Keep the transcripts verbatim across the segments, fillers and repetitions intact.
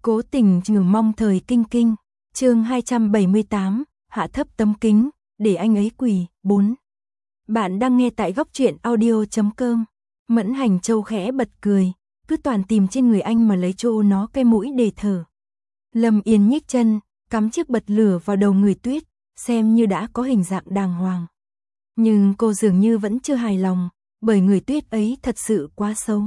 Cố tình trừ mong thời kinh kinh. Chương hai trăm bảy mươi tám, hạ thấp tấm kính, để anh ấy quỳ. bốn. Bạn đang nghe tại góc truyện audio chấm com. Mẫn Hành Châu khẽ bật cười, cứ toàn tìm trên người anh mà lấy chỗ nó cái mũi để thở. Lâm Yên nhích chân, cắm chiếc bật lửa vào đầu người Tuyết, xem như đã có hình dạng đàng hoàng. Nhưng cô dường như vẫn chưa hài lòng, bởi người Tuyết ấy thật sự quá xấu.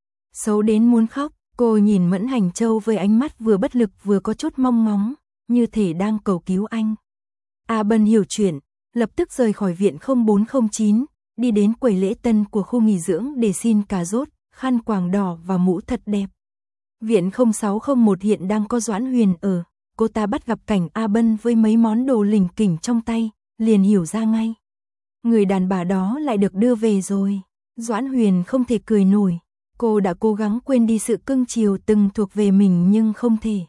Xấu đến muốn khóc, cô nhìn Mẫn Hành Châu với ánh mắt vừa bất lực vừa có chút mong ngóng, như thể đang cầu cứu anh. A Bân hiểu chuyện, lập tức rời khỏi viện không bốn không chín, đi đến quầy lễ tân của khu nghỉ dưỡng để xin cà rốt, khăn quàng đỏ và mũ thật đẹp. Viện không sáu không một hiện đang có Doãn Huyền ở, cô ta bắt gặp cảnh A Bân với mấy món đồ lỉnh kỉnh trong tay, liền hiểu ra ngay. Người đàn bà đó lại được đưa về rồi. Doãn Huyền không thể cười nổi, cô đã cố gắng quên đi sự cưng chiều từng thuộc về mình nhưng không thể.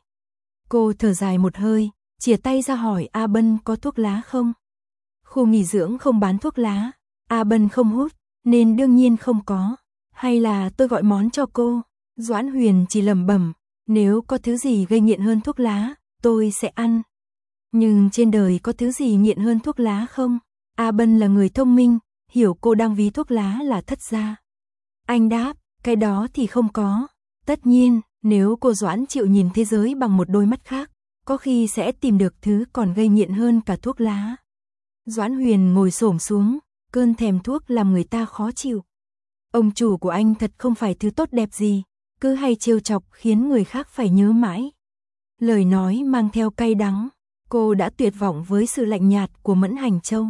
Cô thở dài một hơi, chìa tay ra hỏi A Bân có thuốc lá không? Khu nghỉ dưỡng không bán thuốc lá, A Bân không hút, nên đương nhiên không có. Hay là tôi gọi món cho cô? Doãn Huyền chỉ lẩm bẩm, nếu có thứ gì gây nghiện hơn thuốc lá, tôi sẽ ăn. Nhưng trên đời có thứ gì nghiện hơn thuốc lá không? A Bân là người thông minh, hiểu cô đang ví thuốc lá là thất gia. Anh đáp, cái đó thì không có. Tất nhiên, nếu cô Doãn chịu nhìn thế giới bằng một đôi mắt khác, có khi sẽ tìm được thứ còn gây nghiện hơn cả thuốc lá. Doãn Huyền ngồi xổm xuống, cơn thèm thuốc làm người ta khó chịu. Ông chủ của anh thật không phải thứ tốt đẹp gì, cứ hay trêu chọc khiến người khác phải nhớ mãi. Lời nói mang theo cay đắng, cô đã tuyệt vọng với sự lạnh nhạt của Mẫn Hành Châu.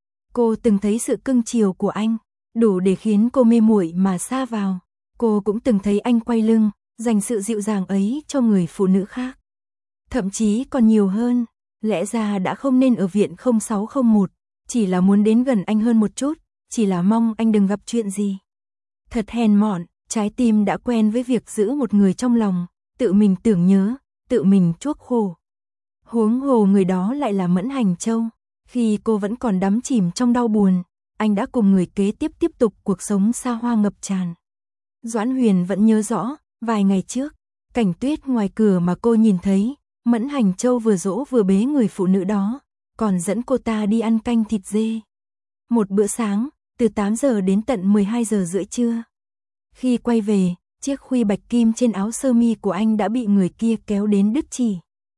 Cô từng thấy sự cưng chiều của anh, đủ để khiến cô mê muội mà sa vào. Cô cũng từng thấy anh quay lưng, dành sự dịu dàng ấy cho người phụ nữ khác. Thậm chí còn nhiều hơn, lẽ ra đã không nên ở viện không sáu không một, chỉ là muốn đến gần anh hơn một chút, chỉ là mong anh đừng gặp chuyện gì. Thật hèn mọn, trái tim đã quen với việc giữ một người trong lòng, tự mình tưởng nhớ, tự mình chuốc khổ. Huống hồ người đó lại là Mẫn Hành Châu. Khi cô vẫn còn đắm chìm trong đau buồn, anh đã cùng người kế tiếp tiếp tục cuộc sống xa hoa ngập tràn. Doãn Huyền vẫn nhớ rõ, vài ngày trước, cảnh Tuyết ngoài cửa mà cô nhìn thấy, Mẫn Hành Châu vừa dỗ vừa bế người phụ nữ đó, còn dẫn cô ta đi ăn canh thịt dê. Một bữa sáng, từ tám giờ đến tận mười hai giờ rưỡi trưa. Khi quay về, chiếc khuy bạch kim trên áo sơ mi của anh đã bị người kia kéo đến đứt chỉ.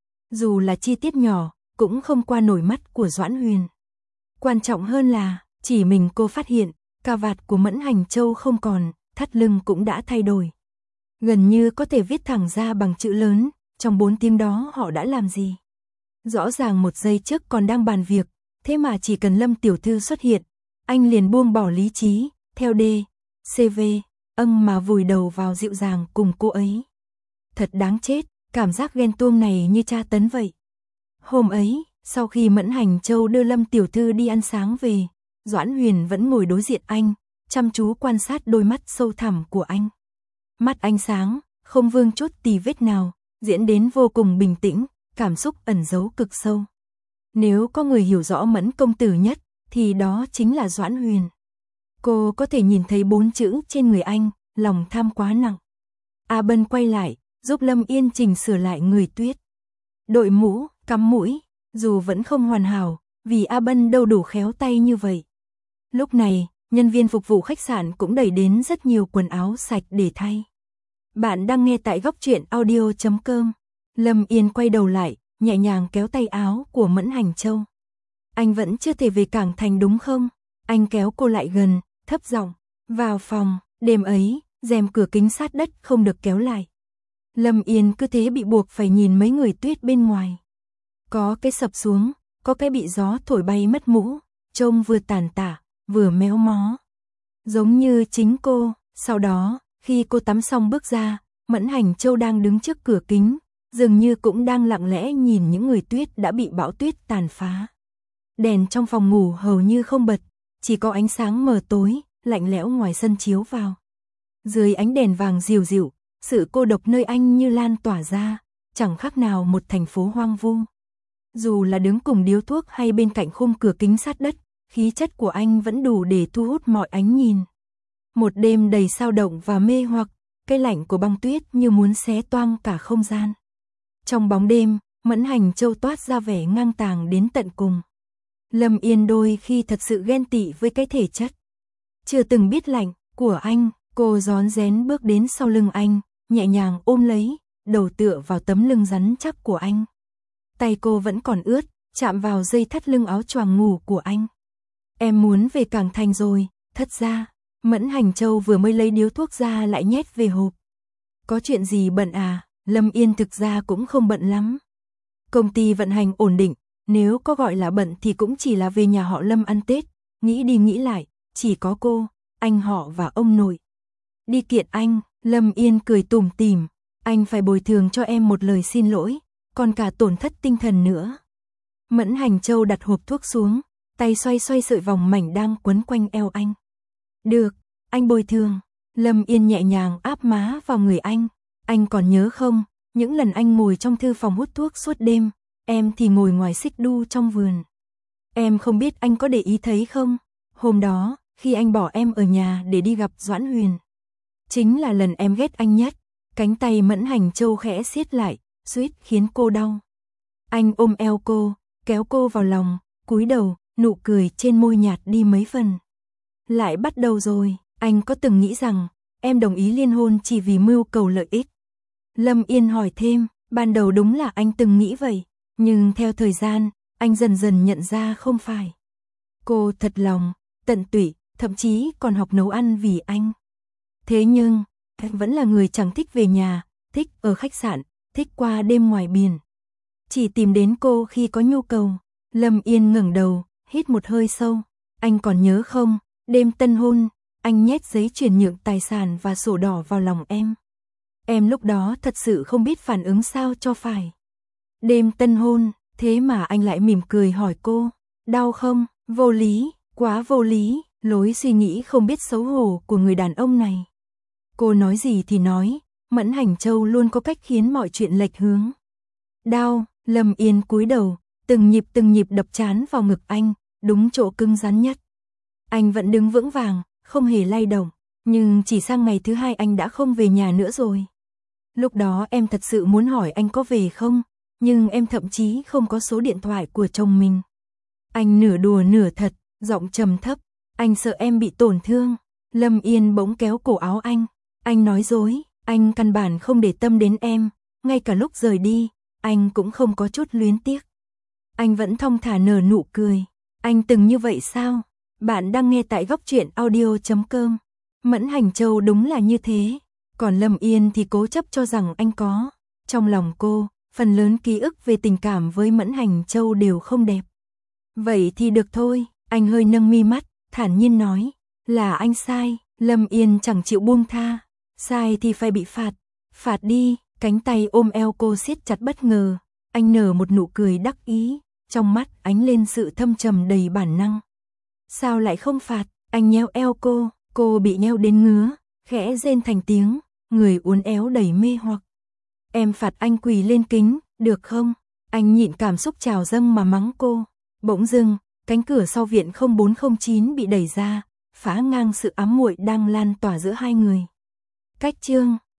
Dù là chi tiết nhỏ, cũng không qua nổi mắt của Doãn Huyền. Quan trọng hơn là, chỉ mình cô phát hiện, cà vạt của Mẫn Hành Châu không còn, thắt lưng cũng đã thay đổi. Gần như có thể viết thẳng ra bằng chữ lớn, trong bốn tiếng đó họ đã làm gì. Rõ ràng một giây trước còn đang bàn việc, thế mà chỉ cần Lâm tiểu thư xuất hiện, anh liền buông bỏ lý trí, theo D, xê vê, âng mà vùi đầu vào dịu dàng cùng cô ấy. Thật đáng chết, cảm giác ghen tuông này như tra tấn vậy. Hôm ấy, sau khi Mẫn Hành Châu đưa Lâm tiểu thư đi ăn sáng về, Doãn Huyền vẫn ngồi đối diện anh, chăm chú quan sát đôi mắt sâu thẳm của anh. Mắt anh sáng, không vương chút tì vết nào, diễn đến vô cùng bình tĩnh, cảm xúc ẩn giấu cực sâu. Nếu có người hiểu rõ Mẫn công tử nhất, thì đó chính là Doãn Huyền. Cô có thể nhìn thấy bốn chữ trên người anh, lòng tham quá nặng. A Bân quay lại, giúp Lâm Yên chỉnh sửa lại người Tuyết. Đội mũ, cắm mũi, dù vẫn không hoàn hảo, vì A Bân đâu đủ khéo tay như vậy. Lúc này, nhân viên phục vụ khách sạn cũng đẩy đến rất nhiều quần áo sạch để thay. Bạn đang nghe tại góc truyện audio chấm com. Lâm Yên quay đầu lại, nhẹ nhàng kéo tay áo của Mẫn Hành Châu. Anh vẫn chưa thể về Cảng Thành đúng không? Anh kéo cô lại gần, thấp giọng. Vào phòng, đêm ấy, rèm cửa kính sát đất không được kéo lại. Lâm Yên cứ thế bị buộc phải nhìn mấy người Tuyết bên ngoài. Có cái sập xuống, có cái bị gió thổi bay mất mũ, trông vừa tàn tả, vừa méo mó. Giống như chính cô. Sau đó, khi cô tắm xong bước ra, Mẫn Hành Châu đang đứng trước cửa kính, dường như cũng đang lặng lẽ nhìn những người Tuyết đã bị bão tuyết tàn phá. Đèn trong phòng ngủ hầu như không bật, chỉ có ánh sáng mờ tối, lạnh lẽo ngoài sân chiếu vào. Dưới ánh đèn vàng dịu dịu, sự cô độc nơi anh như lan tỏa ra, chẳng khác nào một thành phố hoang vu. Dù là đứng cùng điếu thuốc hay bên cạnh khung cửa kính sát đất, khí chất của anh vẫn đủ để thu hút mọi ánh nhìn. Một đêm đầy sao động và mê hoặc, cái lạnh của băng tuyết như muốn xé toang cả không gian. Trong bóng đêm, Mẫn Hành Châu toát ra vẻ ngang tàng đến tận cùng. Lâm Yên đôi khi thật sự ghen tị với cái thể chất chưa từng biết lạnh của anh, cô rón rén bước đến sau lưng anh, nhẹ nhàng ôm lấy, đầu tựa vào tấm lưng rắn chắc của anh. Tay cô vẫn còn ướt, chạm vào dây thắt lưng áo choàng ngủ của anh. Em muốn về Cảng Thành rồi, thất ra. Mẫn Hành Châu vừa mới lấy điếu thuốc ra lại nhét về hộp. Có chuyện gì bận à? Lâm Yên thực ra cũng không bận lắm. Công ty vận hành ổn định, nếu có gọi là bận thì cũng chỉ là về nhà họ Lâm ăn Tết. Nghĩ đi nghĩ lại, chỉ có cô, anh họ và ông nội. Đi kiện anh, Lâm Yên cười tủm tỉm, anh phải bồi thường cho em một lời xin lỗi, còn cả tổn thất tinh thần nữa. Mẫn Hành Châu đặt hộp thuốc xuống, tay xoay xoay sợi vòng mảnh đang quấn quanh eo anh. Được, anh bồi thường. Lâm Yên nhẹ nhàng áp má vào người anh. Anh còn nhớ không, những lần anh ngồi trong thư phòng hút thuốc suốt đêm, em thì ngồi ngoài xích đu trong vườn. Em không biết anh có để ý thấy không? Hôm đó, khi anh bỏ em ở nhà để đi gặp Doãn Huyền, chính là lần em ghét anh nhất. Cánh tay Mẫn Hành Châu khẽ siết lại, suýt khiến cô đau. Anh ôm eo cô, kéo cô vào lòng, cúi đầu, nụ cười trên môi nhạt đi mấy phần. Lại bắt đầu rồi, anh có từng nghĩ rằng em đồng ý liên hôn chỉ vì mưu cầu lợi ích? Lâm Yên hỏi thêm, ban đầu đúng là anh từng nghĩ vậy, nhưng theo thời gian, anh dần dần nhận ra không phải. Cô thật lòng, tận tụy, thậm chí còn học nấu ăn vì anh. Thế nhưng, em vẫn là người chẳng thích về nhà, thích ở khách sạn, thích qua đêm ngoài biển. Chỉ tìm đến cô khi có nhu cầu. Lâm Yên ngẩng đầu, hít một hơi sâu. Anh còn nhớ không, đêm tân hôn, anh nhét giấy chuyển nhượng tài sản và sổ đỏ vào lòng em. Em lúc đó thật sự không biết phản ứng sao cho phải. Đêm tân hôn, thế mà anh lại mỉm cười hỏi cô, đau không? Vô lý, quá vô lý, lối suy nghĩ không biết xấu hổ của người đàn ông này. Cô nói gì thì nói, Mẫn Hành Châu luôn có cách khiến mọi chuyện lệch hướng. Đau, Lâm Yên cúi đầu, từng nhịp từng nhịp đập trán vào ngực anh, đúng chỗ cứng rắn nhất. Anh vẫn đứng vững vàng, không hề lay động, nhưng chỉ sang ngày thứ hai anh đã không về nhà nữa rồi. Lúc đó em thật sự muốn hỏi anh có về không, nhưng em thậm chí không có số điện thoại của chồng mình. Anh nửa đùa nửa thật, giọng trầm thấp, anh sợ em bị tổn thương. Lâm Yên bỗng kéo cổ áo anh, anh nói dối, anh căn bản không để tâm đến em, ngay cả lúc rời đi, anh cũng không có chút luyến tiếc. Anh vẫn thong thả nở nụ cười, anh từng như vậy sao? Bạn đang nghe tại góc truyện audio chấm com. Mẫn Hành Châu đúng là như thế, còn Lâm Yên thì cố chấp cho rằng anh có. Trong lòng cô, phần lớn ký ức về tình cảm với Mẫn Hành Châu đều không đẹp. Vậy thì được thôi, anh hơi nâng mi mắt, thản nhiên nói, là anh sai. Lâm Yên chẳng chịu buông tha, sai thì phải bị phạt, phạt đi. Cánh tay ôm eo cô siết chặt bất ngờ, anh nở một nụ cười đắc ý, trong mắt ánh lên sự thâm trầm đầy bản năng. Sao lại không phạt? Anh nhéo eo cô, cô bị nhéo đến ngứa, khẽ rên thành tiếng, người uốn éo đầy mê hoặc. Em phạt anh quỳ lên kính, được không? Anh nhịn cảm xúc trào dâng mà mắng cô. Bỗng dưng, cánh cửa sau viện không bốn không chín bị đẩy ra, phá ngang sự ám muội đang lan tỏa giữa hai người. Cách chương